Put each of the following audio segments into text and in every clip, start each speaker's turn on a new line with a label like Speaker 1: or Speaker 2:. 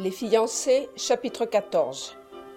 Speaker 1: Les fiancés, chapitre 14.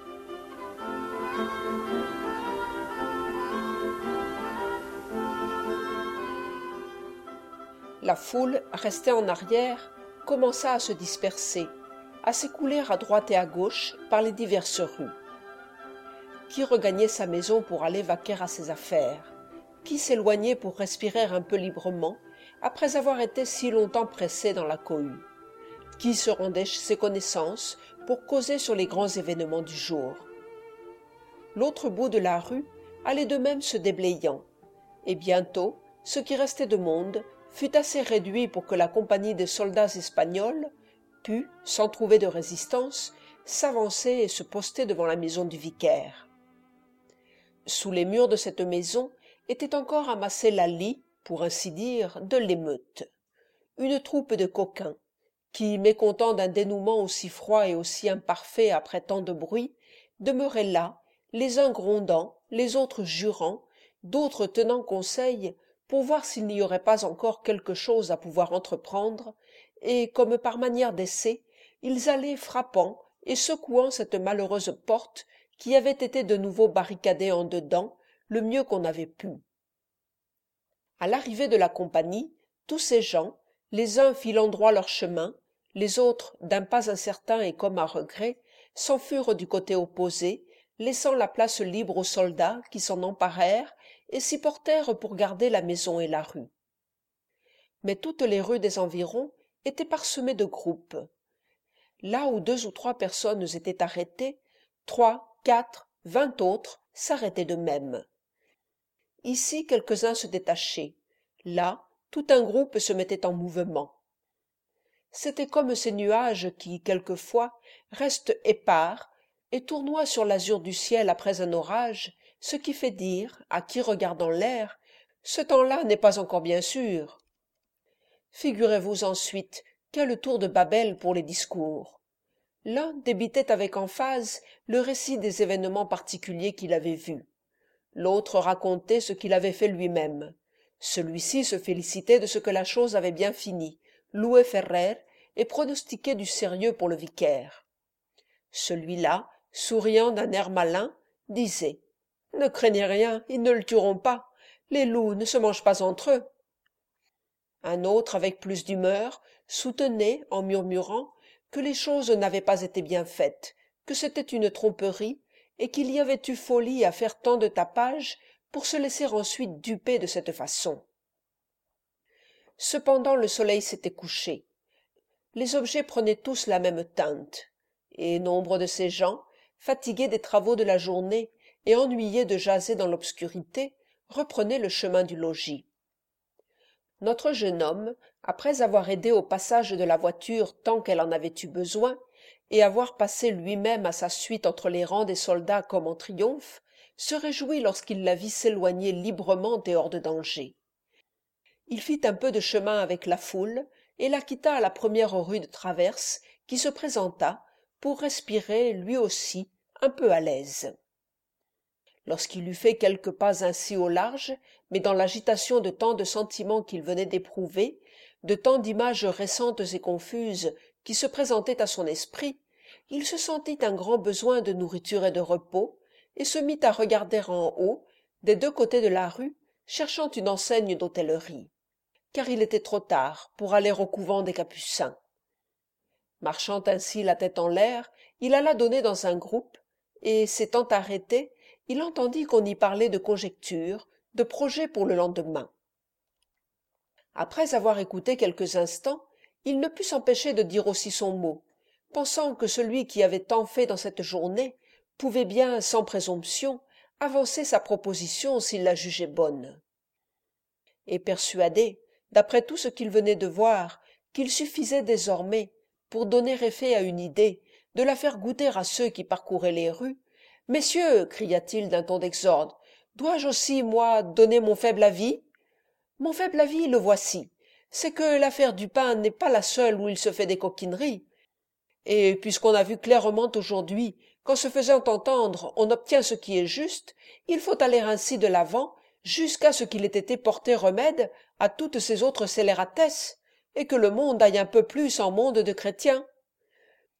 Speaker 1: La foule, restée en arrière, commença à se disperser, à s'écouler à droite et à gauche par les diverses rues. Qui regagnait sa maison pour aller vaquer à ses affaires? Qui s'éloignait pour respirer un peu librement, après avoir été si longtemps pressé dans la cohue? Qui se rendait chez ses connaissances pour causer sur les grands événements du jour? L'autre bout de la rue allait de même se déblayant, et bientôt ce qui restait de monde fut assez réduit pour que la compagnie des soldats espagnols pût, sans trouver de résistance, s'avancer et se poster devant la maison du vicaire. Sous les murs de cette maison était encore amassée la lie, pour ainsi dire, de l'émeute. Une troupe de coquins, qui, mécontents d'un dénouement aussi froid et aussi imparfait après tant de bruit, demeuraient là, les uns grondant, les autres jurant, d'autres tenant conseil pour voir s'il n'y aurait pas encore quelque chose à pouvoir entreprendre, et, comme par manière d'essai, ils allaient frappant et secouant cette malheureuse porte qui avait été de nouveau barricadée en dedans, le mieux qu'on avait pu. À l'arrivée de la compagnie, tous ces gens, les uns filant droit leur chemin, les autres, d'un pas incertain et comme à regret, s'enfurent du côté opposé, laissant la place libre aux soldats qui s'en emparèrent et s'y portèrent pour garder la maison et la rue. Mais toutes les rues des environs étaient parsemées de groupes. Là où 2 ou 3 personnes étaient arrêtées, 3, 4, 20 autres s'arrêtaient de même. Ici quelques-uns se détachaient, là tout un groupe se mettait en mouvement. C'était comme ces nuages qui, quelquefois, restent épars et tournoient sur l'azur du ciel après un orage, ce qui fait dire, à qui regarde en l'air, ce temps-là n'est pas encore bien sûr. Figurez-vous ensuite quel tour de Babel pour les discours. L'un débitait avec emphase le récit des événements particuliers qu'il avait vus. L'autre racontait ce qu'il avait fait lui-même. Celui-ci se félicitait de ce que la chose avait bien fini, louait Ferrer et pronostiquait du sérieux pour le vicaire. Celui-là, souriant d'un air malin, disait « Ne craignez rien, ils ne le tueront pas. Les loups ne se mangent pas entre eux. » Un autre, avec plus d'humeur, soutenait, en murmurant, que les choses n'avaient pas été bien faites, que c'était une tromperie, et qu'il y avait eu folie à faire tant de tapage pour se laisser ensuite duper de cette façon. Cependant le soleil s'était couché. Les objets prenaient tous la même teinte, et nombre de ces gens, fatigués des travaux de la journée et ennuyés de jaser dans l'obscurité, reprenaient le chemin du logis. Notre jeune homme, après avoir aidé au passage de la voiture tant qu'elle en avait eu besoin, et avoir passé lui-même à sa suite entre les rangs des soldats comme en triomphe, se réjouit lorsqu'il la vit s'éloigner librement et hors de danger. Il fit un peu de chemin avec la foule et la quitta à la première rue de traverse qui se présenta pour respirer, lui aussi, un peu à l'aise. Lorsqu'il eut fait quelques pas ainsi au large, mais dans l'agitation de tant de sentiments qu'il venait d'éprouver, de tant d'images récentes et confuses qui se présentaient à son esprit, il se sentit un grand besoin de nourriture et de repos, et se mit à regarder en haut, des 2 côtés de la rue, cherchant une enseigne d'hôtellerie, car il était trop tard pour aller au couvent des Capucins. Marchant ainsi la tête en l'air, il alla donner dans un groupe, et s'étant arrêté, il entendit qu'on y parlait de conjectures, de projets pour le lendemain. Après avoir écouté quelques instants, il ne put s'empêcher de dire aussi son mot, pensant que celui qui avait tant fait dans cette journée pouvait bien, sans présomption, avancer sa proposition s'il la jugeait bonne. Et persuadé, d'après tout ce qu'il venait de voir, qu'il suffisait désormais, pour donner effet à une idée, de la faire goûter à ceux qui parcouraient les rues, « Messieurs, cria-t-il d'un ton d'exorde, dois-je aussi, moi, donner mon faible avis? Mon faible avis, le voici. C'est que l'affaire du pain n'est pas la seule où il se fait des coquineries. Et puisqu'on a vu clairement aujourd'hui qu'en se faisant entendre on obtient ce qui est juste, il faut aller ainsi de l'avant jusqu'à ce qu'il ait été porté remède à toutes ces autres scélératesses, et que le monde aille un peu plus en monde de chrétiens.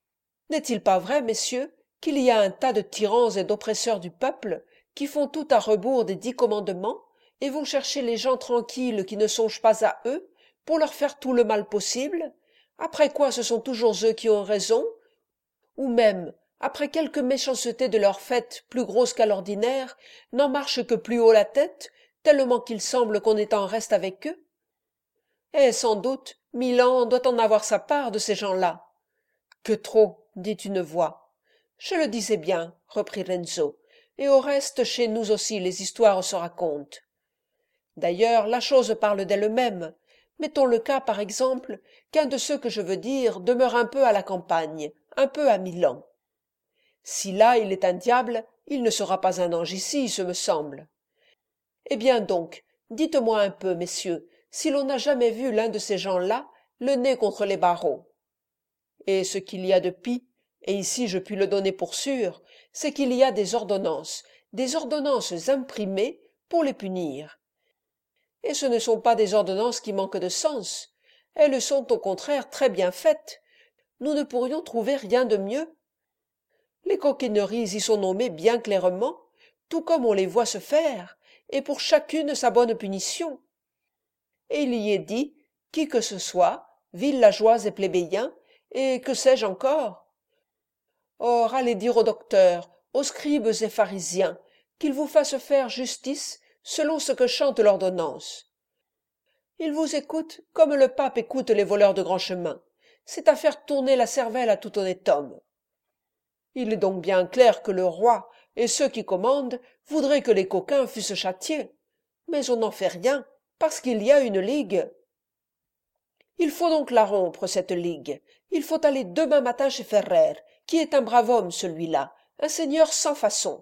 Speaker 1: N'est-il pas vrai, messieurs, qu'il y a un tas de tyrans et d'oppresseurs du peuple qui font tout à rebours des 10 commandements et vont chercher les gens tranquilles qui ne songent pas à eux pour leur faire tout le mal possible, après quoi ce sont toujours eux qui ont raison, ou même, après quelque méchanceté de leur fait plus grosse qu'à l'ordinaire, n'en marchent que plus haut la tête, tellement qu'il semble qu'on est en reste avec eux? Eh, sans doute, Milan doit en avoir sa part de ces gens-là. Que trop, dit une voix. Je le disais bien, reprit Renzo, et au reste, chez nous aussi les histoires se racontent. D'ailleurs, la chose parle d'elle-même. Mettons le cas, par exemple, qu'un de ceux que je veux dire demeure un peu à la campagne, un peu à Milan. Si là il est un diable, il ne sera pas un ange ici, ce me semble. Eh bien donc, dites-moi un peu, messieurs, si l'on n'a jamais vu l'un de ces gens-là, le nez contre les barreaux. Et ce qu'il y a de pis, et ici je puis le donner pour sûr, c'est qu'il y a des ordonnances imprimées pour les punir. Et ce ne sont pas des ordonnances qui manquent de sens, elles sont au contraire très bien faites. Nous ne pourrions trouver rien de mieux. Les coquineries y sont nommées bien clairement, tout comme on les voit se faire, et pour chacune sa bonne punition. Et il y est dit, qui que ce soit, villageois et plébéiens, et que sais-je encore. Or, allez dire aux docteurs, aux scribes et pharisiens, qu'ils vous fassent faire justice selon ce que chante l'ordonnance. Ils vous écoutent comme le pape écoute les voleurs de grand chemin. C'est à faire tourner la cervelle à tout honnête homme. Il est donc bien clair que le roi et ceux qui commandent voudraient que les coquins fussent châtiés. Mais on n'en fait rien, parce qu'il y a une ligue. Il faut donc la rompre, cette ligue. Il faut aller demain matin chez Ferrer, qui est un brave homme, celui-là, un seigneur sans façon.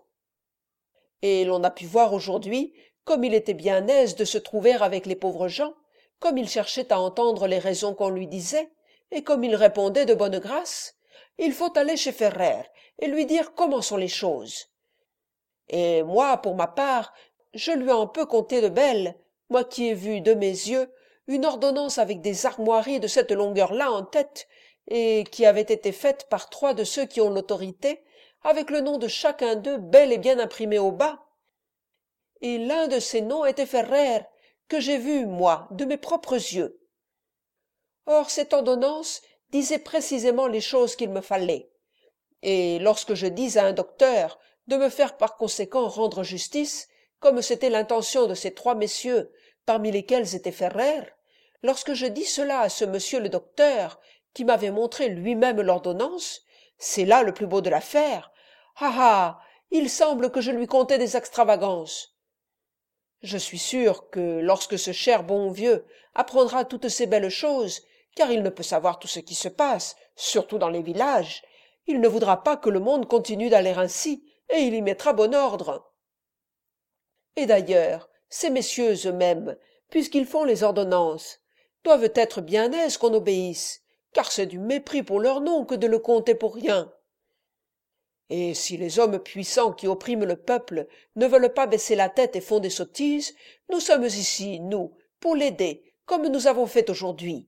Speaker 1: Et l'on a pu voir aujourd'hui, comme il était bien aise de se trouver avec les pauvres gens, comme il cherchait à entendre les raisons qu'on lui disait, et comme il répondait de bonne grâce. Il faut aller chez Ferrer et lui dire comment sont les choses. Et moi, pour ma part, je lui en peux conter de belles, moi qui ai vu de mes yeux une ordonnance avec des armoiries de cette longueur-là en tête, et qui avait été faite par 3 de ceux qui ont l'autorité, avec le nom de chacun d'eux bel et bien imprimé au bas. Et l'un de ces noms était Ferrer, que j'ai vu, moi, de mes propres yeux. Or, cette ordonnance disait précisément les choses qu'il me fallait. Et lorsque je dis à un docteur de me faire par conséquent rendre justice, comme c'était l'intention de ces 3 messieurs, parmi lesquels était Ferrer, lorsque je dis cela à ce monsieur le docteur, qui m'avait montré lui-même l'ordonnance, c'est là le plus beau de l'affaire. Ah ah, il semble que je lui contais des extravagances. Je suis sûr que lorsque ce cher bon vieux apprendra toutes ces belles choses, car il ne peut savoir tout ce qui se passe, surtout dans les villages, il ne voudra pas que le monde continue d'aller ainsi, et il y mettra bon ordre. Et d'ailleurs, ces messieurs eux-mêmes, puisqu'ils font les ordonnances, doivent être bien aises qu'on obéisse, car c'est du mépris pour leur nom que de le compter pour rien. Et si les hommes puissants qui oppriment le peuple ne veulent pas baisser la tête et font des sottises, nous sommes ici, nous, pour l'aider, comme nous avons fait aujourd'hui.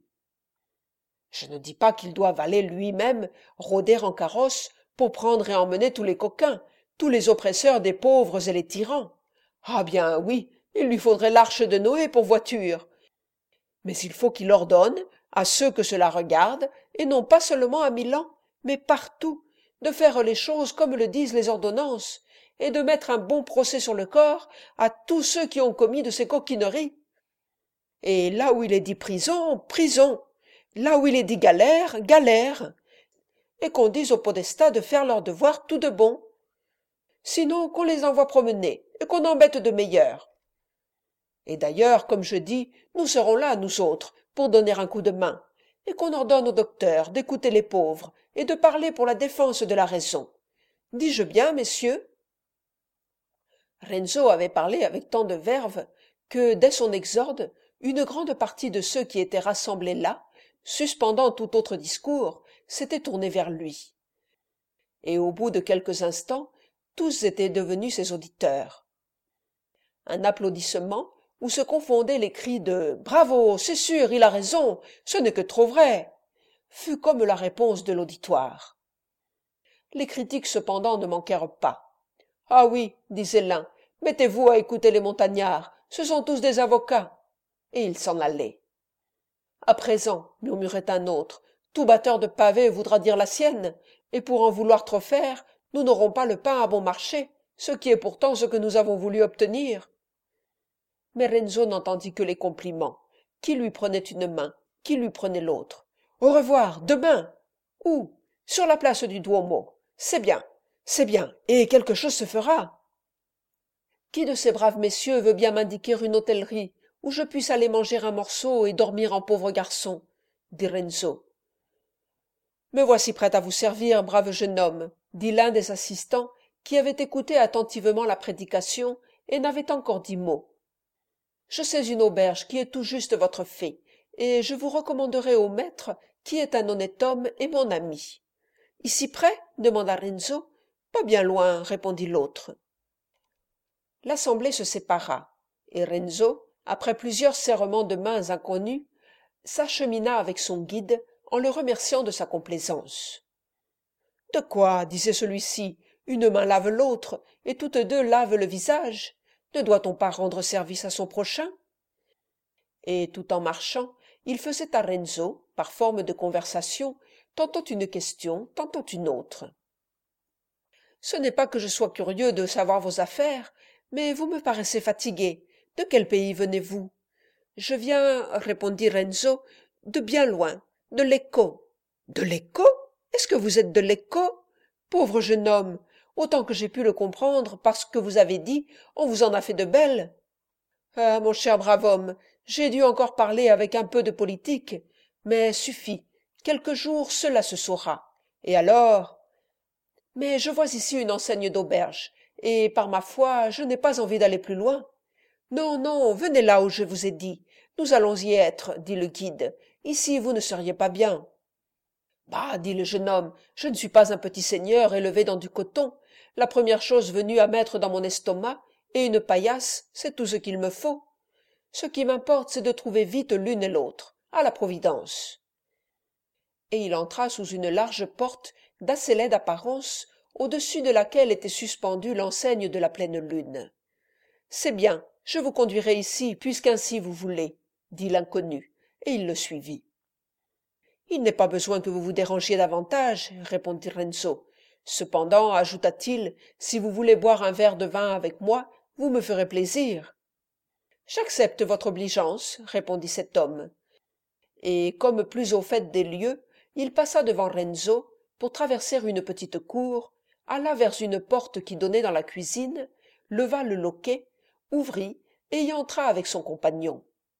Speaker 1: Je ne dis pas qu'il doive aller lui-même rôder en carrosse pour prendre et emmener tous les coquins, tous les oppresseurs des pauvres et les tyrans. Ah bien oui, il lui faudrait l'arche de Noé pour voiture. Mais il faut qu'il ordonne à ceux que cela regarde, et non pas seulement à Milan, mais partout, de faire les choses comme le disent les ordonnances, et de mettre un bon procès sur le corps à tous ceux qui ont commis de ces coquineries. Et là où il est dit prison, prison, là où il est dit galère, galère, et qu'on dise aux podestats de faire leur devoir tout de bon. Sinon qu'on les envoie promener, et qu'on embête de meilleurs. Et d'ailleurs, comme je dis, nous serons là, nous autres, pour donner un coup de main, et qu'on ordonne au docteur d'écouter les pauvres, et de parler pour la défense de la raison. Dis-je bien, messieurs? Renzo avait parlé avec tant de verve que, dès son exorde, une grande partie de ceux qui étaient rassemblés là, suspendant tout autre discours, s'étaient tournés vers lui. Et au bout de quelques instants, tous étaient devenus ses auditeurs. Un applaudissement, où se confondaient les cris de « Bravo, c'est sûr, il a raison, ce n'est que trop vrai !» fut comme la réponse de l'auditoire. Les critiques cependant ne manquèrent pas. « Ah oui, disait l'un, mettez-vous à écouter les montagnards, ce sont tous des avocats. » Et ils s'en allaient. « À présent, murmurait un autre, tout batteur de pavés voudra dire la sienne, et pour en vouloir trop faire, nous n'aurons pas le pain à bon marché, ce qui est pourtant ce que nous avons voulu obtenir. » Mais Renzo n'entendit que les compliments. Qui lui prenait une main, qui lui prenait l'autre. « Au revoir, demain !»« Où ?»« Sur la place du Duomo. C'est bien, et quelque chose se fera. » « Qui de ces braves messieurs veut bien m'indiquer une hôtellerie où je puisse aller manger un morceau et dormir en pauvre garçon ?» dit Renzo. « Me voici prêt à vous servir, brave jeune homme, » dit l'un des assistants qui avait écouté attentivement la prédication et n'avait encore dit mot. « Je sais une auberge qui est tout juste votre fée, et je vous recommanderai au maître qui est un honnête homme et mon ami. »« Ici près ?» demanda Renzo. « Pas bien loin, » répondit l'autre. L'assemblée se sépara, et Renzo, après plusieurs serrements de mains inconnus, s'achemina avec son guide en le remerciant de sa complaisance. « De quoi, disait celui-ci, une main lave l'autre, et toutes deux lavent le visage. Ne doit-on pas rendre service à son prochain ?» Et tout en marchant, il faisait à Renzo, par forme de conversation, tantôt une question, tantôt une autre. « Ce n'est pas que je sois curieux de savoir vos affaires, mais vous me paraissez fatigué. De quel pays venez-vous ? » ?»« Je viens, répondit Renzo, de bien loin, de Lecco. »« De Lecco ? Est-ce que vous êtes de Lecco ? Pauvre jeune homme, autant que j'ai pu le comprendre, parce que vous avez dit, on vous en a fait de belles. »« Ah, mon cher brave homme, j'ai dû encore parler avec un peu de politique, mais suffit, quelques jours cela se saura. Et alors ? Mais je vois ici une enseigne d'auberge, et par ma foi, je n'ai pas envie d'aller plus loin. Non, non, venez là où je vous ai dit. Nous allons y être, dit le guide. Ici, vous ne seriez pas bien. Bah, dit le jeune homme, je ne suis pas un petit seigneur élevé dans du coton. La première chose venue à mettre dans mon estomac, et une paillasse, c'est tout ce qu'il me faut. Ce qui m'importe, c'est de trouver vite l'une et l'autre. À la Providence. Et il entra sous une large porte d'assez laide apparence, au-dessus de laquelle était suspendue l'enseigne de la pleine lune. « C'est bien, je vous conduirai ici, puisqu'ainsi vous voulez, » dit l'inconnu, et il le suivit. « Il n'est pas besoin que vous vous dérangiez davantage, » répondit Renzo. « Cependant, ajouta-t-il, si vous voulez boire un verre de vin avec moi, vous me ferez plaisir. »« J'accepte votre obligeance, » répondit cet homme. Et comme plus au fait des lieux, il passa devant Renzo pour traverser une petite cour, alla vers une porte qui donnait dans la cuisine, leva le loquet, ouvrit et y entra avec son compagnon.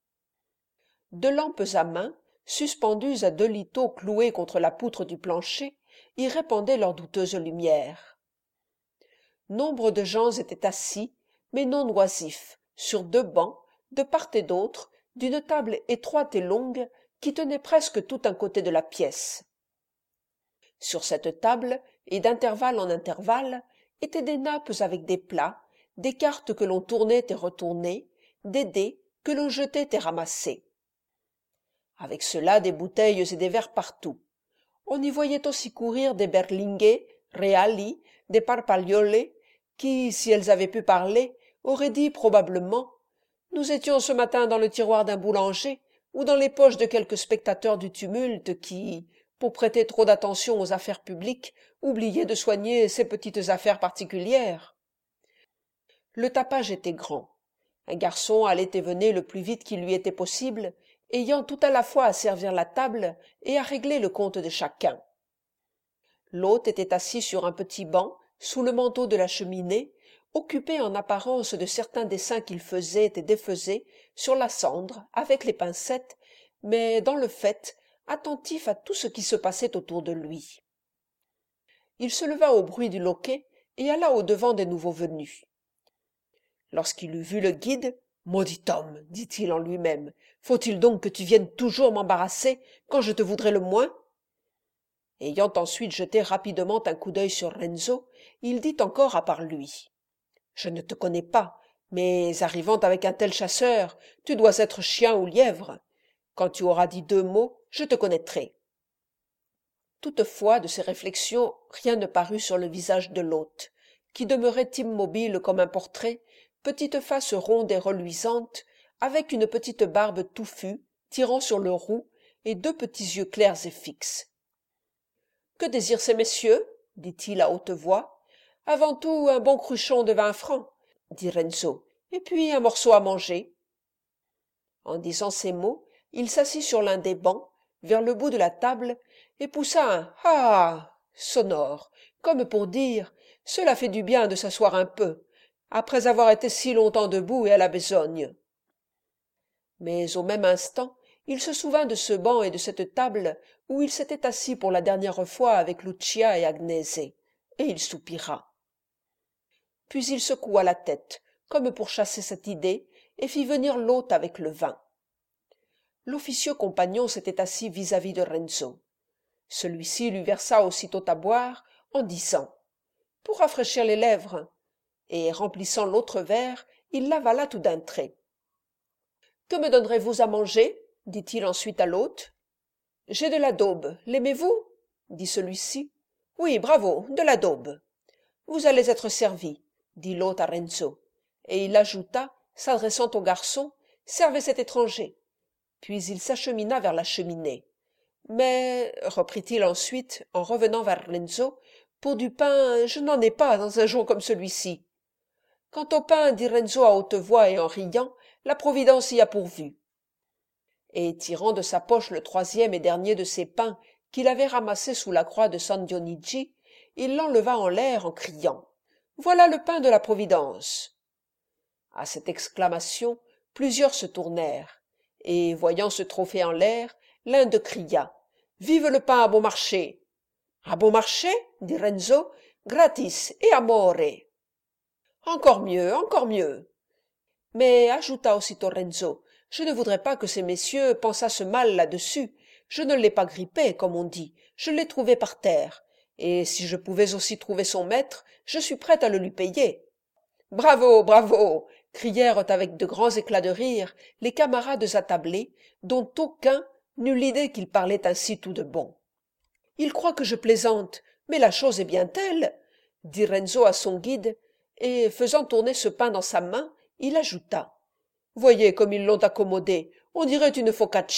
Speaker 1: Deux lampes à main, suspendues à 2 liteaux cloués contre la poutre du plancher, y répandaient leur douteuse lumière. Nombre de gens étaient assis, mais non oisifs, sur 2 bancs, de part et d'autre, d'une table étroite et longue qui tenait presque tout un côté de la pièce. Sur cette table, et d'intervalle en intervalle, étaient des nappes avec des plats, des cartes que l'on tournait et retournait, des dés que l'on jetait et ramassait. Avec cela des bouteilles et des verres partout. On y voyait aussi courir des berlingues, reali, des parpagliole, qui, si elles avaient pu parler, auraient dit probablement « Nous étions ce matin dans le tiroir d'un boulanger, ou dans les poches de quelques spectateurs du tumulte qui, pour prêter trop d'attention aux affaires publiques, oubliaient de soigner ces petites affaires particulières. » Le tapage était grand. Un garçon allait et venait le plus vite qu'il lui était possible, ayant tout à la fois à servir la table et à régler le compte de chacun. L'hôte était assis sur un petit banc, sous le manteau de la cheminée, occupé en apparence de certains dessins qu'il faisait et défaisait sur la cendre avec les pincettes, mais dans le fait attentif à tout ce qui se passait autour de lui. Il se leva au bruit du loquet et alla au-devant des nouveaux venus. Lorsqu'il eut vu le guide, « Maudit homme, dit-il en lui-même, faut-il donc que tu viennes toujours m'embarrasser quand je te voudrais le moins ?» Ayant ensuite jeté rapidement un coup d'œil sur Renzo, il dit encore à part lui. « Je ne te connais pas, mais arrivant avec un tel chasseur, tu dois être chien ou lièvre. Quand tu auras dit 2 mots, je te connaîtrai. » Toutefois, de ces réflexions, rien ne parut sur le visage de l'hôte, qui demeurait immobile comme un portrait, petite face ronde et reluisante, avec une petite barbe touffue, tirant sur le roux, et deux petits yeux clairs et fixes. « Que désirent ces messieurs » dit-il à haute voix. « Avant tout, un bon cruchon de 20 francs, dit Renzo, et puis un morceau à manger. » En disant ces mots, il s'assit sur l'un des bancs, vers le bout de la table, et poussa un « ah » sonore, comme pour dire « cela fait du bien de s'asseoir un peu, après avoir été si longtemps debout et à la besogne. » Mais au même instant, il se souvint de ce banc et de cette table où il s'était assis pour la dernière fois avec Lucia et Agnese, et il soupira. Puis il secoua la tête, comme pour chasser cette idée, et fit venir l'hôte avec le vin. L'officieux compagnon s'était assis vis-à-vis de Renzo. Celui-ci lui versa aussitôt à boire, en disant « Pour rafraîchir les lèvres », et remplissant l'autre verre, il l'avala tout d'un trait. « Que me donnerez-vous à manger » dit-il ensuite à l'hôte. « J'ai de la daube, l'aimez-vous » dit celui-ci. « Oui, bravo, de la daube. »« Vous allez être servi, » dit l'hôte à Renzo, et il ajouta, s'adressant au garçon, « Servez cet étranger. » Puis il s'achemina vers la cheminée. « Mais, reprit-il ensuite, en revenant vers Renzo, pour du pain, je n'en ai pas dans un jour comme celui-ci. »« Quant au pain, dit Renzo à haute voix et en riant, la Providence y a pourvu. » Et tirant de sa poche le troisième et dernier de ses pains qu'il avait ramassé sous la croix de San Dionigi, il l'enleva en l'air en criant « Voilà le pain de la Providence !» À cette exclamation, plusieurs se tournèrent, et, voyant ce trophée en l'air, l'un d'eux cria « Vive le pain à bon marché !»« À bon marché ?» dit Renzo, « gratis et amore !»« Encore mieux, encore mieux !» Mais, ajouta aussitôt Renzo, je ne voudrais pas que ces messieurs pensassent mal là-dessus. Je ne l'ai pas grippé, comme on dit, je l'ai trouvé par terre, et si je pouvais aussi trouver son maître, je suis prête à le lui payer. Bravo, bravo crièrent avec de grands éclats de rire les camarades attablés, dont aucun n'eut l'idée qu'il parlait ainsi tout de bon. Il croit que je plaisante, mais la chose est bien telle, dit Renzo à son guide, et faisant tourner ce pain dans sa main, il ajouta « Voyez comme ils l'ont accommodé, on dirait une focaccia. »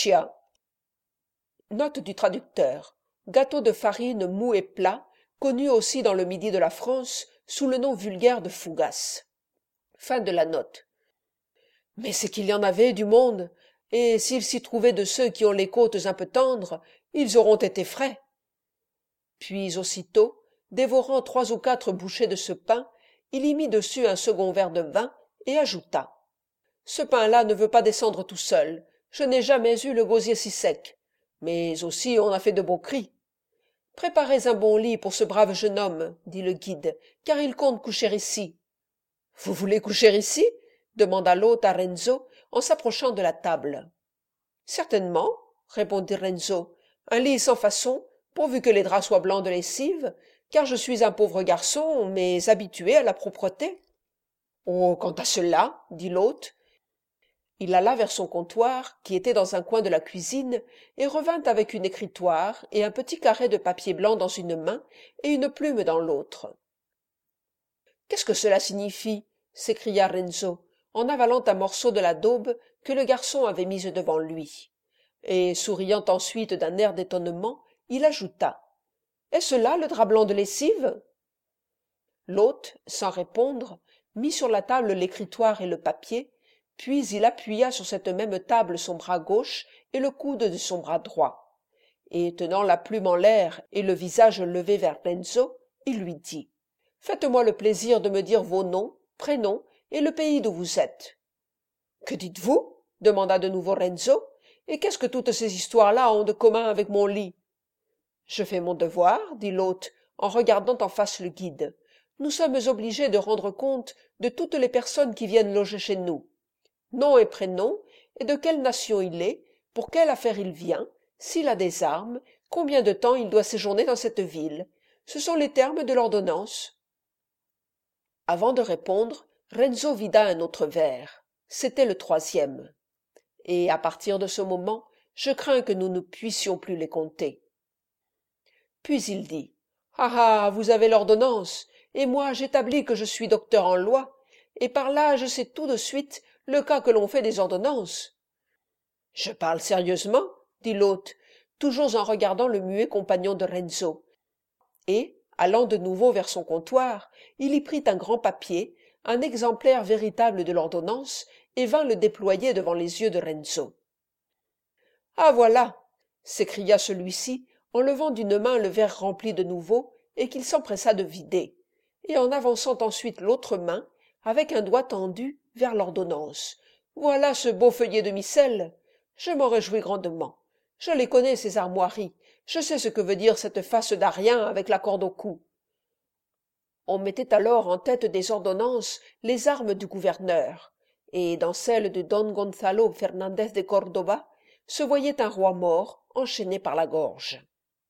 Speaker 1: Note du traducteur. Gâteau de farine mou et plat, connu aussi dans le midi de la France sous le nom vulgaire de fougasse. Fin de la note. Mais c'est qu'il y en avait du monde, et s'il s'y trouvait de ceux qui ont les côtes un peu tendres, ils auront été frais. Puis aussitôt, dévorant 3 ou 4 bouchées de ce pain, il y mit dessus un second verre de vin et ajouta « Ce pain-là ne veut pas descendre tout seul, je n'ai jamais eu le gosier si sec, mais aussi on a fait de beaux cris. »« Préparez un bon lit pour ce brave jeune homme, dit le guide, car il compte coucher ici. »« Vous voulez coucher ici ?» demanda l'hôte à Renzo en s'approchant de la table. « Certainement, » répondit Renzo, « un lit sans façon, pourvu que les draps soient blancs de lessive, car je suis un pauvre garçon, mais habitué à la propreté. »« Oh, quant à cela, dit l'hôte. » Il alla vers son comptoir, qui était dans un coin de la cuisine, et revint avec une écritoire et un petit carré de papier blanc dans une main et une plume dans l'autre. « Qu'est-ce que cela signifie ?» s'écria Renzo, en avalant un morceau de la daube que le garçon avait mise devant lui. Et, souriant ensuite d'un air d'étonnement, il ajouta « Est-ce là le drap blanc de lessive ?» L'hôte, sans répondre, mit sur la table l'écritoire et le papier, puis il appuya sur cette même table son bras gauche et le coude de son bras droit, et tenant la plume en l'air et le visage levé vers Renzo, il lui dit « Faites-moi le plaisir de me dire vos noms, prénoms et le pays d'où vous êtes. »« Que dites-vous » demanda de nouveau Renzo, « et qu'est-ce que toutes ces histoires-là ont de commun avec mon lit ?»« Je fais mon devoir, » dit l'hôte, en regardant en face le guide. « Nous sommes obligés de rendre compte de toutes les personnes qui viennent loger chez nous. Nom et prénom, et de quelle nation il est, pour quelle affaire il vient, s'il a des armes, combien de temps il doit séjourner dans cette ville. Ce sont les termes de l'ordonnance. » Avant de répondre, Renzo vida un autre verre. C'était le troisième. Et à partir de ce moment, je crains que nous ne puissions plus les compter. Puis il dit: Ah ah, vous avez l'ordonnance, et moi j'établis que je suis docteur en loi, et par là je sais tout de suite le cas que l'on fait des ordonnances. Je parle sérieusement, dit l'hôte, toujours en regardant le muet compagnon de Renzo, et, allant de nouveau vers son comptoir, il y prit un grand papier, un exemplaire véritable de l'ordonnance, et vint le déployer devant les yeux de Renzo. Ah voilà, s'écria celui-ci, en levant d'une main le verre rempli de nouveau, et qu'il s'empressa de vider, et en avançant ensuite l'autre main, avec un doigt tendu, vers l'ordonnance. Voilà ce beau feuillet de missel. Je m'en réjouis grandement. Je les connais, ces armoiries. Je sais ce que veut dire cette face d'Arien avec la corde au cou. On mettait alors en tête des ordonnances les armes du gouverneur, et dans celle de don Gonzalo Fernandez de Córdoba se voyait un roi mort enchaîné par la gorge.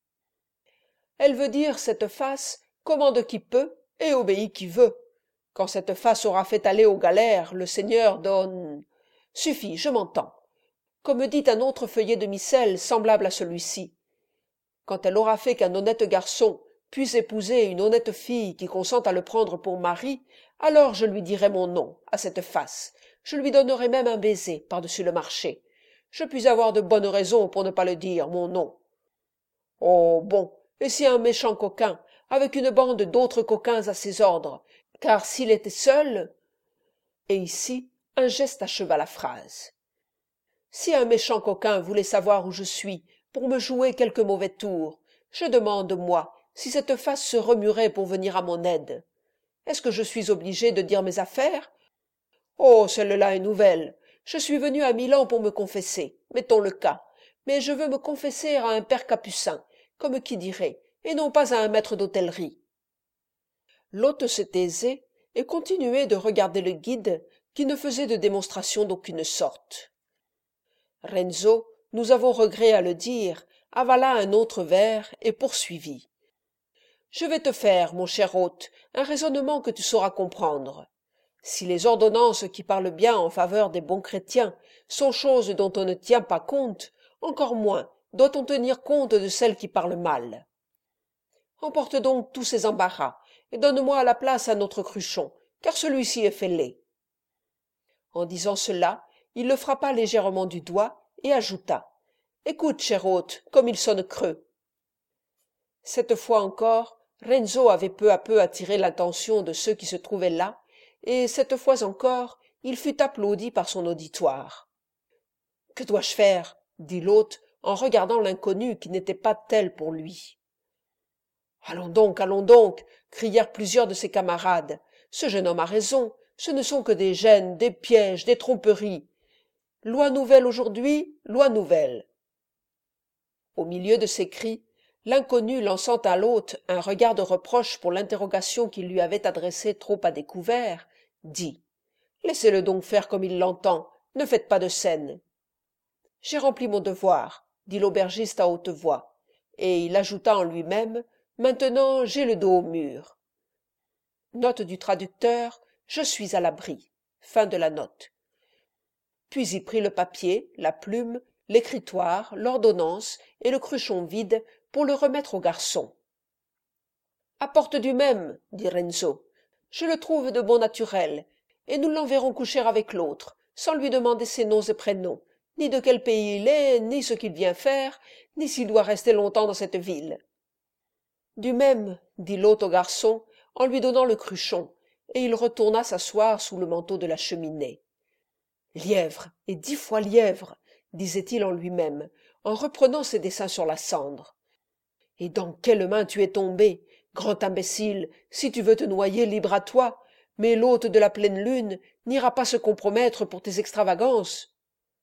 Speaker 1: Elle veut dire, cette face, commande qui peut et obéit qui veut. Quand cette face aura fait aller aux galères le seigneur don... Suffit, je m'entends. Comme dit un autre feuillet de missel semblable à celui-ci. Quand elle aura fait qu'un honnête garçon puisse épouser une honnête fille qui consente à le prendre pour mari, alors je lui dirai mon nom à cette face. Je lui donnerai même un baiser par-dessus le marché. Je puis avoir de bonnes raisons pour ne pas le dire, mon nom. Oh, bon, et si un méchant coquin, avec une bande d'autres coquins à ses ordres, car s'il était seul... Et ici, un geste acheva la phrase. Si un méchant coquin voulait savoir où je suis, pour me jouer quelque mauvais tour, je demande, moi, si cette face se remuerait pour venir à mon aide. Est-ce que je suis obligé de dire mes affaires? Oh, celle-là est nouvelle. Je suis venu à Milan pour me confesser, mettons le cas, mais je veux me confesser à un père capucin, comme qui dirait, et non pas à un maître d'hôtellerie. L'hôte se taisait et continuait de regarder le guide, qui ne faisait de démonstration d'aucune sorte. Renzo, nous avons regret à le dire, avala un autre verre et poursuivit. Je vais te faire, mon cher hôte, un raisonnement que tu sauras comprendre. Si les ordonnances qui parlent bien en faveur des bons chrétiens sont choses dont on ne tient pas compte, encore moins doit-on tenir compte de celles qui parlent mal. Emporte donc tous ces embarras, et donne-moi la place à notre cruchon, car celui-ci est fêlé. En disant cela, il le frappa légèrement du doigt et ajouta: Écoute, cher hôte, comme il sonne creux. Cette fois encore, Renzo avait peu à peu attiré l'attention de ceux qui se trouvaient là, et cette fois encore, il fut applaudi par son auditoire. Que dois-je faire? Dit l'hôte, en regardant l'inconnu qui n'était pas tel pour lui. Allons donc, crièrent plusieurs de ses camarades. Ce jeune homme a raison, ce ne sont que des gênes, des pièges, des tromperies. Loi nouvelle aujourd'hui, loi nouvelle. Au milieu de ces cris, l'inconnu, lançant à l'hôte un regard de reproche pour l'interrogation qu'il lui avait adressée trop à découvert, dit: Laissez-le donc faire comme il l'entend, ne faites pas de scène. J'ai rempli mon devoir, dit l'aubergiste à haute voix, et il ajouta en lui-même: Maintenant j'ai le dos au mur. Note du traducteur: je suis à l'abri. Fin de la note. Puis il prit le papier, la plume, l'écritoire, l'ordonnance et le cruchon vide pour le remettre au garçon. Apporte du même, dit Renzo. Je le trouve de bon naturel, et nous l'enverrons coucher avec l'autre, sans lui demander ses noms et prénoms, ni de quel pays il est, ni ce qu'il vient faire, ni s'il doit rester longtemps dans cette ville. Du même, dit l'hôte au garçon, en lui donnant le cruchon, et il retourna s'asseoir sous le manteau de la cheminée. Lièvre, et 10 fois lièvre, disait-il en lui-même, en reprenant ses dessins sur la cendre. Et dans quelle main tu es tombé, grand imbécile, si tu veux te noyer, libre à toi, mais l'hôte de la pleine lune n'ira pas se compromettre pour tes extravagances.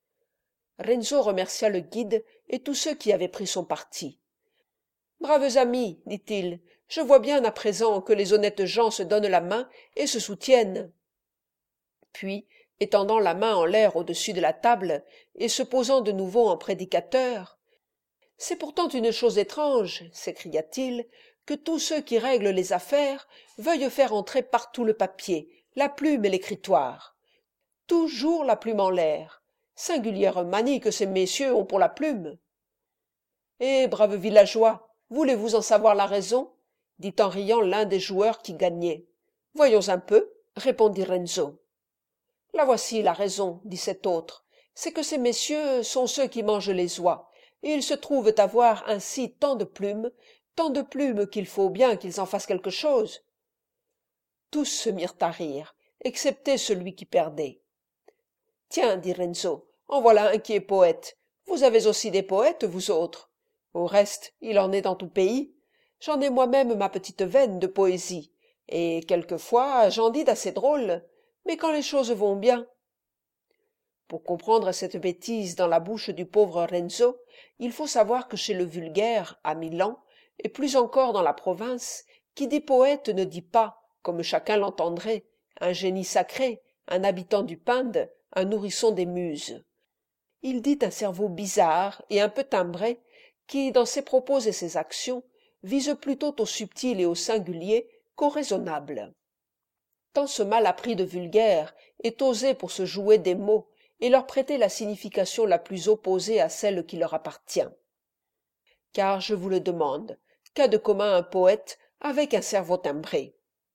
Speaker 1: Renzo remercia le guide et tous ceux qui avaient pris son parti. Braves amis, dit-il, je vois bien à présent que les honnêtes gens se donnent la main et se soutiennent. Puis, étendant la main en l'air au-dessus de la table et se posant de nouveau en prédicateur, « C'est pourtant une chose étrange, s'écria-t-il, que tous ceux qui règlent les affaires veuillent faire entrer partout le papier, la plume et l'écritoire. Toujours la plume en l'air. Singulière manie que ces messieurs ont pour la plume. Eh, braves villageois, Voulez-vous en savoir la raison? Dit en riant l'un des joueurs qui gagnait. Voyons un peu, répondit Renzo. La voici la raison, dit cet autre. C'est que ces messieurs sont ceux qui mangent les oies, et ils se trouvent avoir ainsi tant de plumes qu'il faut bien qu'ils en fassent quelque chose. Tous se mirent à rire, excepté celui qui perdait. Tiens, dit Renzo, en voilà un qui est poète. Vous avez aussi des poètes, vous autres. Au reste, il en est dans tout pays. J'en ai moi-même ma petite veine de poésie, et quelquefois j'en dis d'assez drôles, mais quand les choses vont bien. Pour comprendre cette bêtise dans la bouche du pauvre Renzo, il faut savoir que chez le vulgaire, à Milan, et plus encore dans la province, qui dit poète ne dit pas, comme chacun l'entendrait, un génie sacré, un habitant du Pinde, un nourrisson des muses. Il dit un cerveau bizarre et un peu timbré, qui, dans ses propos et ses actions, vise plutôt au subtil et au singulier qu'au raisonnable. Tant ce mal appris de vulgaire est osé pour se jouer des mots et leur prêter la signification la plus opposée à celle qui leur appartient. Car, je vous le demande, qu'a de commun un poète avec un cerveau timbré?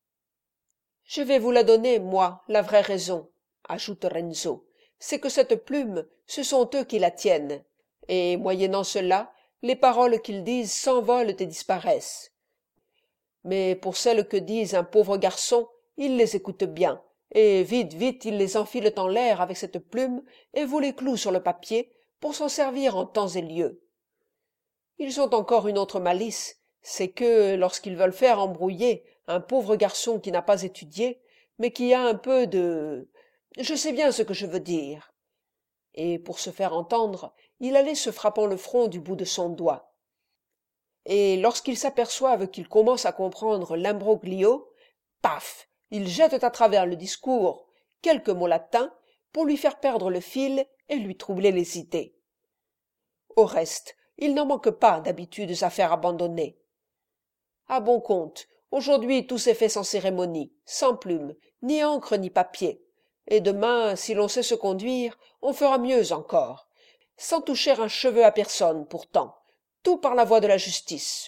Speaker 1: Je vais vous la donner, moi, la vraie raison, ajoute Renzo, c'est que cette plume, ce sont eux qui la tiennent, et, moyennant cela, les paroles qu'ils disent s'envolent et disparaissent. Mais pour celles que disent un pauvre garçon, ils les écoutent bien, et vite, vite, ils les enfilent en l'air avec cette plume et vous les clouent sur le papier pour s'en servir en temps et lieu. Ils ont encore une autre malice, c'est que, lorsqu'ils veulent faire embrouiller un pauvre garçon qui n'a pas étudié, mais qui a un peu de... Je sais bien ce que je veux dire. Et pour se faire entendre, il allait se frappant le front du bout de son doigt. Et lorsqu'ils s'aperçoivent qu'ils commencent à comprendre l'imbroglio, paf, ils jettent à travers le discours quelques mots latins pour lui faire perdre le fil et lui troubler les idées. Au reste, il n'en manque pas d'habitudes à faire abandonner. À bon compte, aujourd'hui tout s'est fait sans cérémonie, sans plume, ni encre ni papier, et demain, si l'on sait se conduire, on fera mieux encore, sans toucher un cheveu à personne pourtant, tout par la voie de la justice.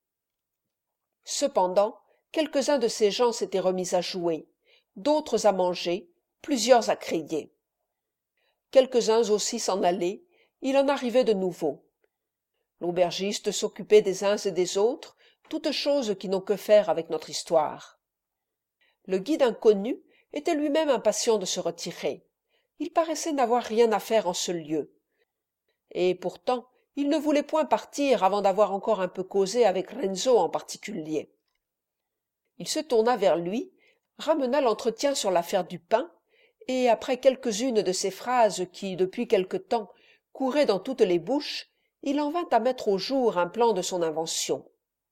Speaker 1: Cependant, quelques-uns de ces gens s'étaient remis à jouer, d'autres à manger, plusieurs à crier. Quelques-uns aussi s'en allaient, il en arrivait de nouveaux. L'aubergiste s'occupait des uns et des autres, toutes choses qui n'ont que faire avec notre histoire. Le guide inconnu était lui-même impatient de se retirer. Il paraissait n'avoir rien à faire en ce lieu. Et pourtant, il ne voulait point partir avant d'avoir encore un peu causé avec Renzo en particulier. Il se tourna vers lui, ramena l'entretien sur l'affaire du pain, et après quelques-unes de ces phrases qui, depuis quelque temps, couraient dans toutes les bouches, il en vint à mettre au jour un plan de son invention.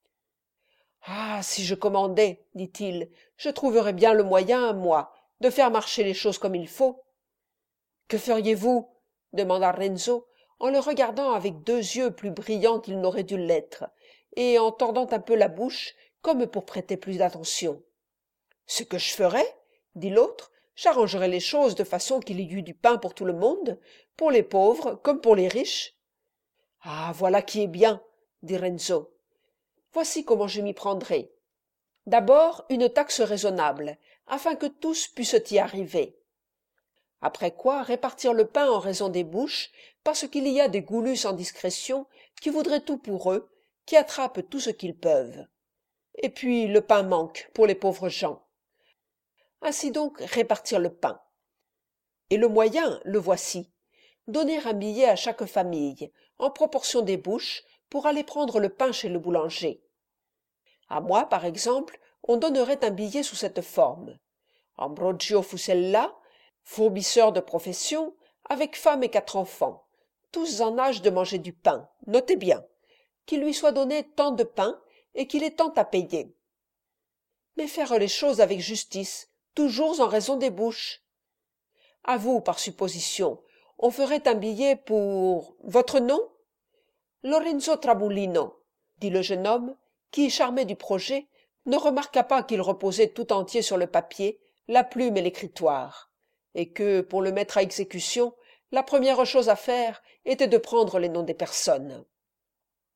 Speaker 1: « Ah, si je commandais, dit-il, je trouverais bien le moyen, moi, de faire marcher les choses comme il faut. »« Que feriez-vous » demanda Renzo, en le regardant avec deux yeux plus brillants qu'ils n'auraient dû l'être, et en tordant un peu la bouche, comme pour prêter plus d'attention. « Ce que je ferais, dit l'autre, j'arrangerais les choses de façon qu'il y eût du pain pour tout le monde, pour les pauvres comme pour les riches. »« Ah, voilà qui est bien, dit Renzo. Voici comment je m'y prendrai. D'abord, une taxe raisonnable, afin que tous puissent y arriver. Après quoi, répartir le pain en raison des bouches, parce qu'il y a des goulus sans discrétion qui voudraient tout pour eux, qui attrapent tout ce qu'ils peuvent. Et puis le pain manque pour les pauvres gens. Ainsi donc répartir le pain. Et le moyen, le voici. Donner un billet à chaque famille, en proportion des bouches, pour aller prendre le pain chez le boulanger. À moi, par exemple, on donnerait un billet sous cette forme. Ambrogio Fusella, fourbisseur de profession, avec femme et 4 enfants, tous en âge de manger du pain, notez bien, qu'il lui soit donné tant de pain et qu'il ait tant à payer. Mais faire les choses avec justice, toujours en raison des bouches. À vous, par supposition, on ferait un billet pour... Votre nom? Lorenzo Trabulino, dit le jeune homme, qui, charmé du projet, ne remarqua pas qu'il reposait tout entier sur le papier, la plume et l'écritoire, et que, pour le mettre à exécution, la première chose à faire était de prendre les noms des personnes.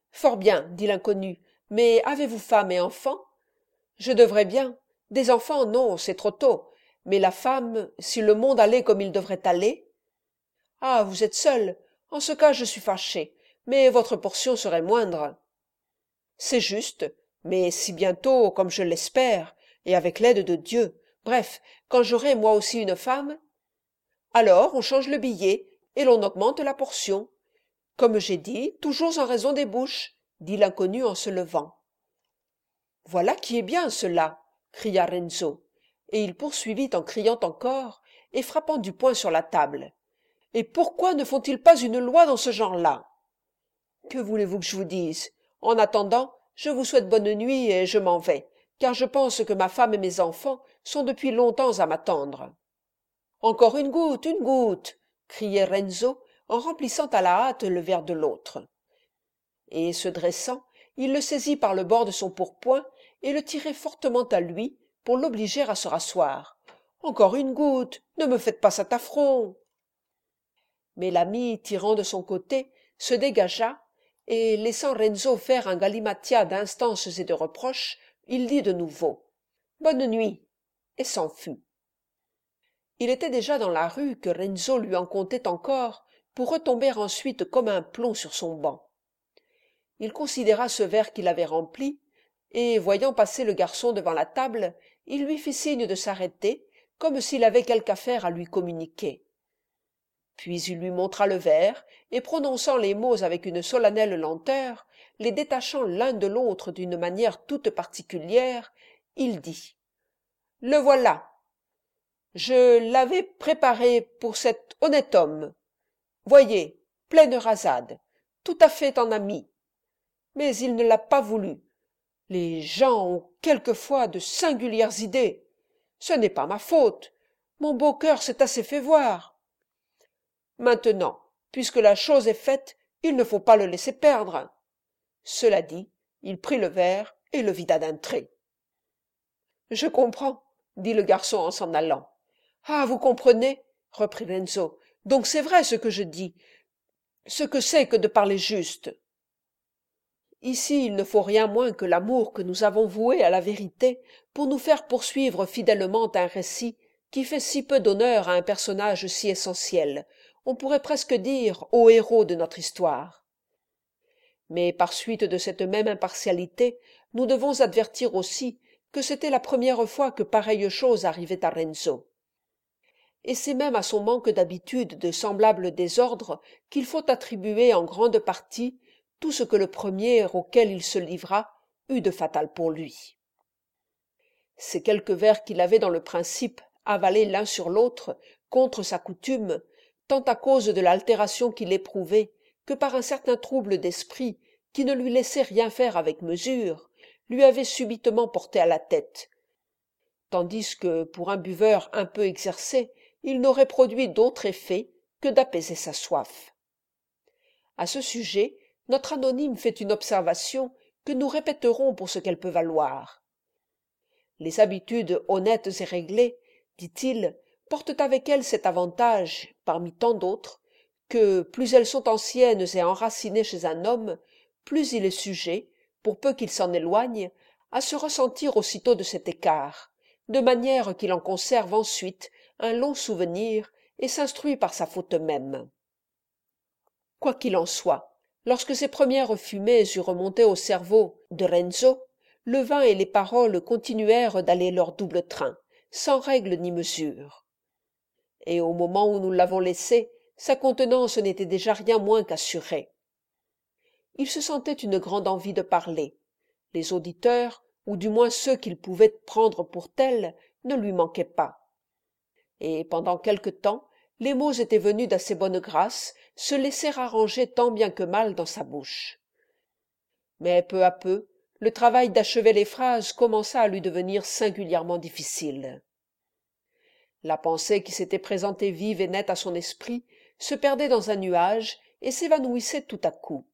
Speaker 1: Fort bien, dit l'inconnu, mais avez-vous femme et enfants? Je devrais bien. Des enfants, non, c'est trop tôt. Mais la femme, si le monde allait comme il devrait aller? Ah, vous êtes seul. En ce cas, je suis fâché, mais votre portion serait moindre. C'est juste, mais si bientôt, comme je l'espère, et avec l'aide de Dieu, bref, quand j'aurai moi aussi une femme, alors on change le billet et l'on augmente la portion. Comme j'ai dit, toujours en raison des bouches, dit l'inconnu en se levant. Voilà qui est bien cela, cria Renzo, et il poursuivit en criant encore et frappant du poing sur la table. Et pourquoi ne font-ils pas une loi dans ce genre-là? Que voulez-vous que je vous dise? En attendant, je vous souhaite bonne nuit et je m'en vais, car je pense que ma femme et mes enfants sont depuis longtemps à m'attendre. Encore une goutte, criait Renzo en remplissant à la hâte le verre de l'autre. Et se dressant, il le saisit par le bord de son pourpoint et le tirait fortement à lui pour l'obliger à se rasseoir. Encore une goutte, ne me faites pas cet affront. Mais l'ami, tirant de son côté, se dégagea, et laissant Renzo faire un galimatia d'instances et de reproches, il dit de nouveau « Bonne nuit » et s'en fut. Il était déjà dans la rue que Renzo lui en contait encore, pour retomber ensuite comme un plomb sur son banc. Il considéra ce verre qu'il avait rempli, et voyant passer le garçon devant la table, il lui fit signe de s'arrêter, comme s'il avait quelque affaire à lui communiquer. Puis il lui montra le verre, et prononçant les mots avec une solennelle lenteur, les détachant l'un de l'autre d'une manière toute particulière, il dit « Le voilà. Je l'avais préparé pour cet honnête homme. Voyez, pleine rasade, tout à fait en ami. Mais il ne l'a pas voulu. Les gens ont quelquefois de singulières idées. Ce n'est pas ma faute. Mon beau cœur s'est assez fait voir. Maintenant, puisque la chose est faite, il ne faut pas le laisser perdre. » Cela dit, il prit le verre et le vida d'un trait. « Je comprends, » dit le garçon en s'en allant. « Ah, vous comprenez, » reprit Renzo, « donc c'est vrai ce que je dis, ce que c'est que de parler juste. Ici, il ne faut rien moins que l'amour que nous avons voué à la vérité pour nous faire poursuivre fidèlement un récit qui fait si peu d'honneur à un personnage si essentiel, on pourrait presque dire au héros de notre histoire. Mais par suite de cette même impartialité, nous devons advertir aussi que c'était la première fois que pareille chose arrivait à Renzo. Et c'est même à son manque d'habitude de semblables désordres qu'il faut attribuer en grande partie tout ce que le premier auquel il se livra eut de fatal pour lui. Ces quelques vers qu'il avait dans le principe avalés l'un sur l'autre, contre sa coutume, tant à cause de l'altération qu'il éprouvait que par un certain trouble d'esprit qui ne lui laissait rien faire avec mesure, lui avaient subitement porté à la tête, tandis que, pour un buveur un peu exercé, il n'aurait produit d'autre effet que d'apaiser sa soif. À ce sujet, notre anonyme fait une observation que nous répéterons pour ce qu'elle peut valoir. Les habitudes honnêtes et réglées, dit-il, portent avec elles cet avantage, parmi tant d'autres, que plus elles sont anciennes et enracinées chez un homme, plus il est sujet, pour peu qu'il s'en éloigne, à se ressentir aussitôt de cet écart, de manière qu'il en conserve ensuite un long souvenir et s'instruit par sa faute même. Quoi qu'il en soit, lorsque ces premières fumées eurent remonté au cerveau de Renzo, le vin et les paroles continuèrent d'aller leur double train, sans règle ni mesure. Et au moment où nous l'avons laissé, sa contenance n'était déjà rien moins qu'assurée. Il se sentait une grande envie de parler. Les auditeurs, ou du moins ceux qu'il pouvait prendre pour tels, ne lui manquaient pas. Et pendant quelque temps, les mots étaient venus d'assez bonne grâce se laisser arranger tant bien que mal dans sa bouche. Mais peu à peu, le travail d'achever les phrases commença à lui devenir singulièrement difficile. La pensée qui s'était présentée vive et nette à son esprit se perdait dans un nuage et s'évanouissait tout à coup.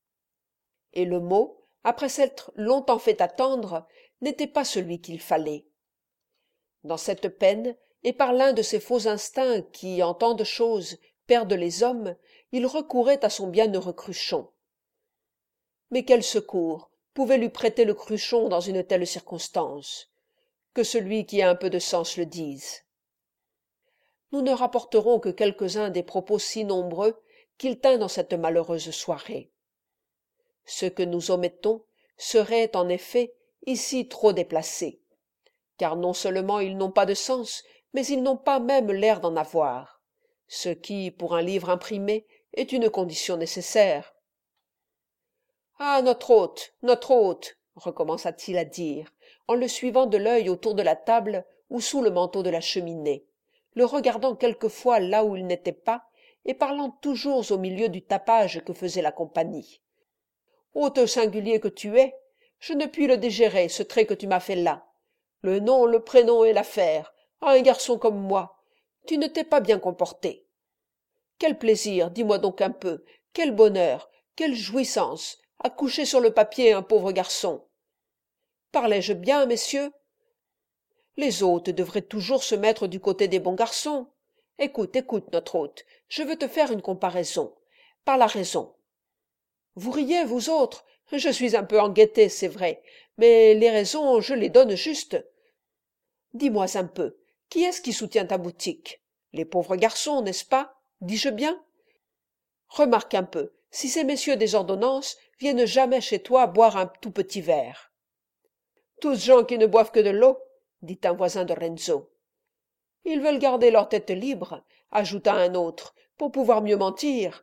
Speaker 1: Et le mot, après s'être longtemps fait attendre, n'était pas celui qu'il fallait. Dans cette peine, et par l'un de ces faux instincts qui, en tant de choses, perdent les hommes, il recourait à son bienheureux Cruchon. Mais quel secours pouvait lui prêter le Cruchon dans une telle circonstance? Que celui qui a un peu de sens le dise. Nous ne rapporterons que quelques-uns des propos si nombreux qu'il tint dans cette malheureuse soirée. Ce que nous omettons serait, en effet, ici trop déplacé, car non seulement ils n'ont pas de sens, mais ils n'ont pas même l'air d'en avoir, ce qui, pour un livre imprimé, est une condition nécessaire. « Ah, notre hôte, recommença-t-il à dire, en le suivant de l'œil autour de la table ou sous le manteau de la cheminée, le regardant quelquefois là où il n'était pas, et parlant toujours au milieu du tapage que faisait la compagnie. « Hôte singulier que tu es, je ne puis le digérer, ce trait que tu m'as fait là. Le nom, le prénom et l'affaire, à un garçon comme moi, tu ne t'es pas bien comporté. Quel plaisir, dis-moi donc un peu, quel bonheur, quelle jouissance, à coucher sur le papier un pauvre garçon. Parlais-je bien, messieurs? Les hôtes devraient toujours se mettre du côté des bons garçons. Écoute, notre hôte, je veux te faire une comparaison, par la raison. Vous riez, vous autres, je suis un peu en gaieté, c'est vrai, mais les raisons, je les donne justes. Dis-moi un peu, qui est-ce qui soutient ta boutique? Les pauvres garçons, n'est-ce pas? Dis-je bien? Remarque un peu, si ces messieurs des ordonnances viennent jamais chez toi boire un tout petit verre. Tous gens qui ne boivent que de l'eau, dit un voisin de Renzo. Ils veulent garder leur tête libre, ajouta un autre, pour pouvoir mieux mentir.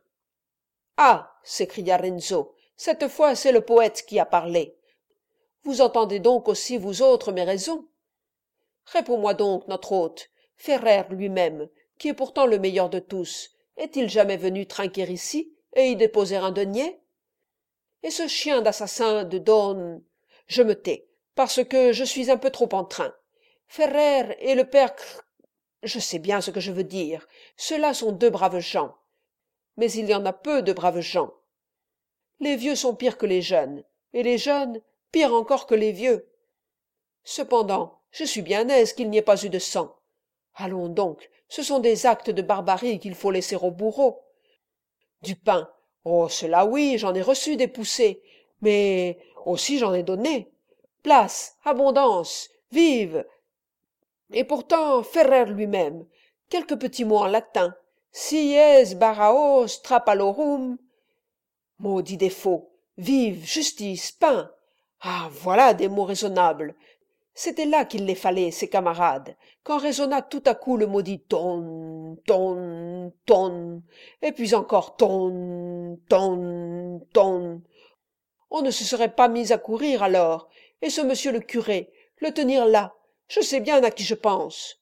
Speaker 1: Ah, s'écria Renzo, cette fois c'est le poète qui a parlé. Vous entendez donc aussi, vous autres, mes raisons? Réponds-moi donc, notre hôte, Ferrer lui-même, qui est pourtant le meilleur de tous, est-il jamais venu trinquer ici et y déposer un denier? Et ce chien d'assassin de Don... Je me tais, parce que je suis un peu trop en train. Ferrer et le père... Je sais bien ce que je veux dire. Ceux-là sont deux braves gens. Mais il y en a peu de braves gens. Les vieux sont pires que les jeunes, et les jeunes pires encore que les vieux. Cependant, je suis bien aise qu'il n'y ait pas eu de sang. Allons donc, ce sont des actes de barbarie qu'il faut laisser au bourreau. Du pain, oh cela oui, j'en ai reçu des poussées, mais aussi j'en ai donné. Place, abondance, vive. Et pourtant, Ferrer lui-même, quelques petits mots en latin, sies baraos trapalorum. Maudit défaut, vive, justice, pain. Ah, voilà des mots raisonnables. C'était là qu'il les fallait, ses camarades, quand résonna tout à coup le maudit ton, ton, ton, et puis encore ton, ton, ton. On ne se serait pas mis à courir alors, et ce monsieur le curé, le tenir là, je sais bien à qui je pense.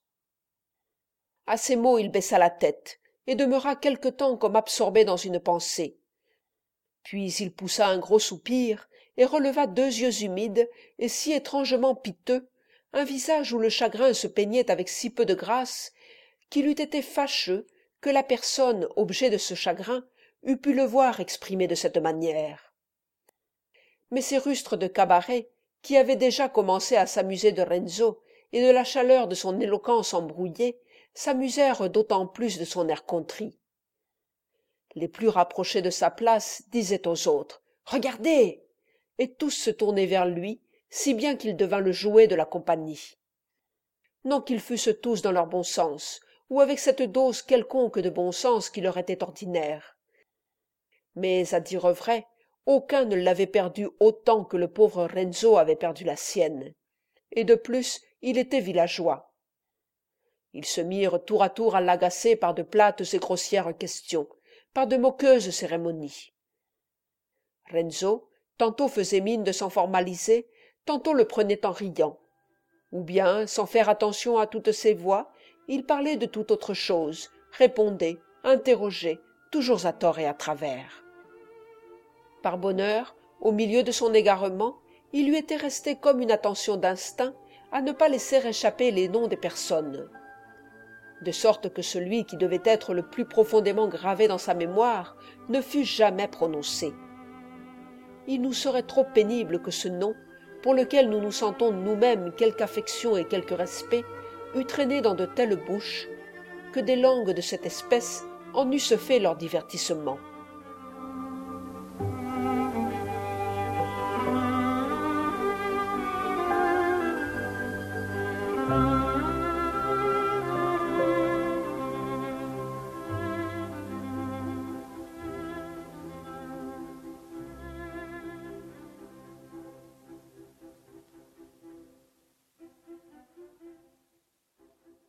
Speaker 1: À ces mots il baissa la tête, et demeura quelque temps comme absorbé dans une pensée. Puis il poussa un gros soupir, et releva deux yeux humides et si étrangement piteux, un visage où le chagrin se peignait avec si peu de grâce, qu'il eût été fâcheux que la personne objet de ce chagrin eût pu le voir exprimé de cette manière. Mais ces rustres de cabaret, qui avaient déjà commencé à s'amuser de Renzo et de la chaleur de son éloquence embrouillée, s'amusèrent d'autant plus de son air contrit. Les plus rapprochés de sa place disaient aux autres « Regardez !» et tous se tournaient vers lui, si bien qu'il devint le jouet de la compagnie. Non qu'ils fussent tous dans leur bon sens, ou avec cette dose quelconque de bon sens qui leur était ordinaire. Mais, à dire vrai, aucun ne l'avait perdu autant que le pauvre Renzo avait perdu la sienne. Et de plus, il était villageois. Ils se mirent tour à tour à l'agacer par de plates et grossières questions, par de moqueuses cérémonies. Renzo, tantôt faisait mine de s'en formaliser, tantôt le prenait en riant. Ou bien, sans faire attention à toutes ces voix, il parlait de toute autre chose, répondait, interrogeait, toujours à tort et à travers. Par bonheur, au milieu de son égarement, il lui était resté comme une attention d'instinct à ne pas laisser échapper les noms des personnes. De sorte que celui qui devait être le plus profondément gravé dans sa mémoire ne fût jamais prononcé. Il nous serait trop pénible que ce nom, pour lequel nous nous sentons nous-mêmes quelque affection et quelque respect, eût traîné dans de telles bouches, que des langues de cette espèce en eussent fait leur divertissement.